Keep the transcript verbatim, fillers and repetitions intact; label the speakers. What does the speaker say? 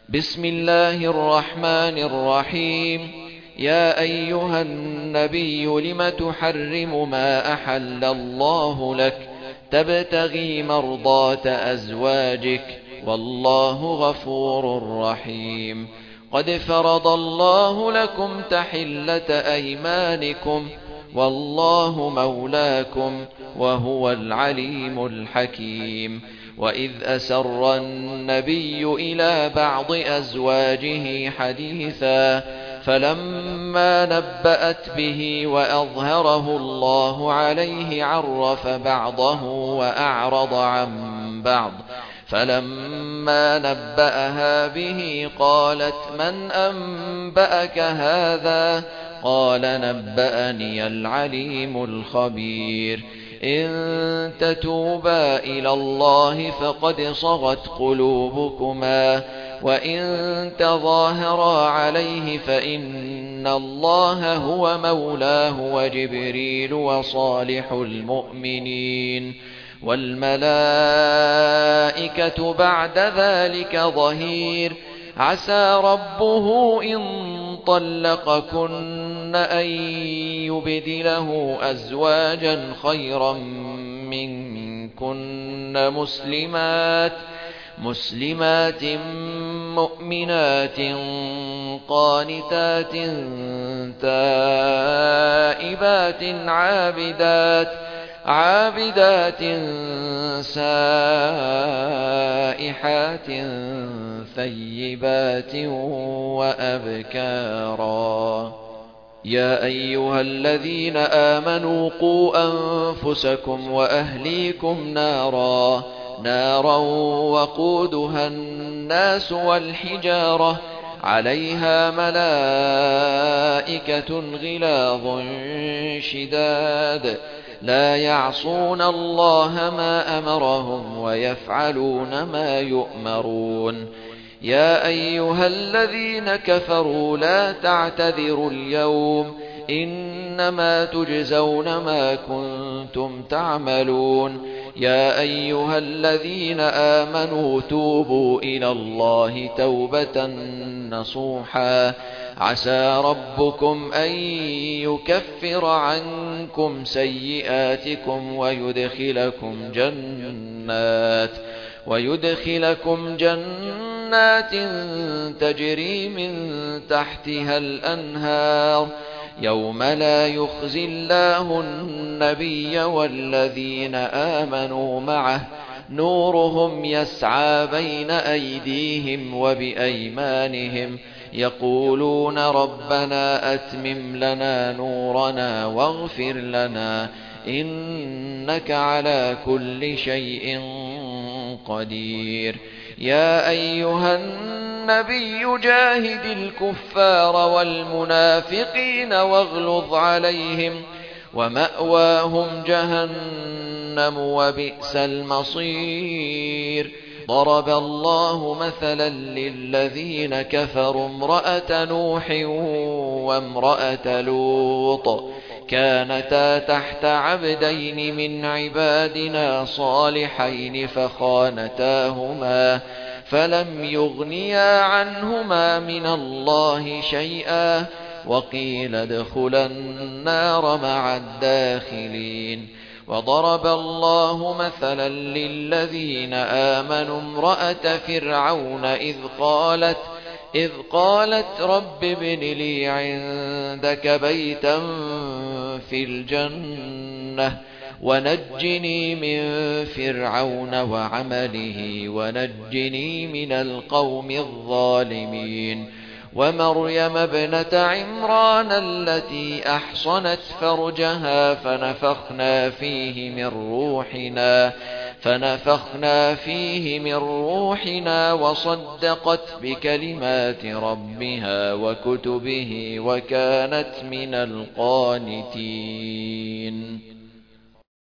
Speaker 1: بسم الله الرحمن الرحيم. يا أيها النبي لم تحرم ما أحل الله لك تبتغي مرضات أزواجك والله غفور رحيم. قد فرض الله لكم تحلة أيمانكم والله مولاكم وهو العليم الحكيم. وإذ أسر النبي إلى بعض أزواجه حديثا فلما نبأت به وأظهره الله عليه عرف بعضه وأعرض عن بعض. فلما نبأها به قالت من أنبأك هذا؟ قال نبأني العليم الخبير. إن تتوبا إلى الله فقد صغت قلوبكما وإن تظاهرا عليه فإن الله هو مولاه وجبريل وصالح المؤمنين والملائكة بعد ذلك ظهير. عسى ربه إن طلقكن أن يبدله أزواجا خيرا منكن مسلمات مسلمات مؤمنات قانتات تائبات عابدات عابدات سائحات ثيبات وأبكارا. يا أيها الذين آمنوا قوا أنفسكم وأهليكم نارا نارا وقودها الناس والحجارة عليها ملائكة غلاظ شداد لا يعصون الله ما أمرهم ويفعلون ما يؤمرون. يا أيها الذين كفروا لا تعتذروا اليوم إنما تجزون ما كنتم تعملون. يا أيها الذين آمنوا توبوا إلى الله توبة نصوحا عسى ربكم أن يكفر عنكم سيئاتكم ويدخلكم جنات ويدخلكم جنات تجري من تحتها الأنهار يوم لا يخزي الله النبي والذين آمنوا معه نورهم يسعى بين أيديهم وبأيمانهم يقولون ربنا أتمم لنا نورنا واغفر لنا إنك على كل شيء قدير. يا أيها النبي جاهد الكفار والمنافقين واغلظ عليهم ومأواهم جهنم وبئس المصير. ضرب الله مثلا للذين كفروا امرأة نوح وامرأة لوط كانتا تحت عبدين من عبادنا صالحين فخانتاهما فلم يغنيا عنهما من الله شيئا وقيل ادخلا النار مع الداخلين. وضرب الله مثلا للذين آمنوا امرأة فرعون إذ قالت إذ قالت رب ابن لي عندك بيتا في الجنة ونجني من فرعون وعمله ونجني من القوم الظالمين. ومريم ابنة عمران التي أحصنت فرجها فنفخنا فيه من روحنا فنفخنا فيه من روحنا وصدقت بكلمات ربها وكتبه وكانت من القانتين.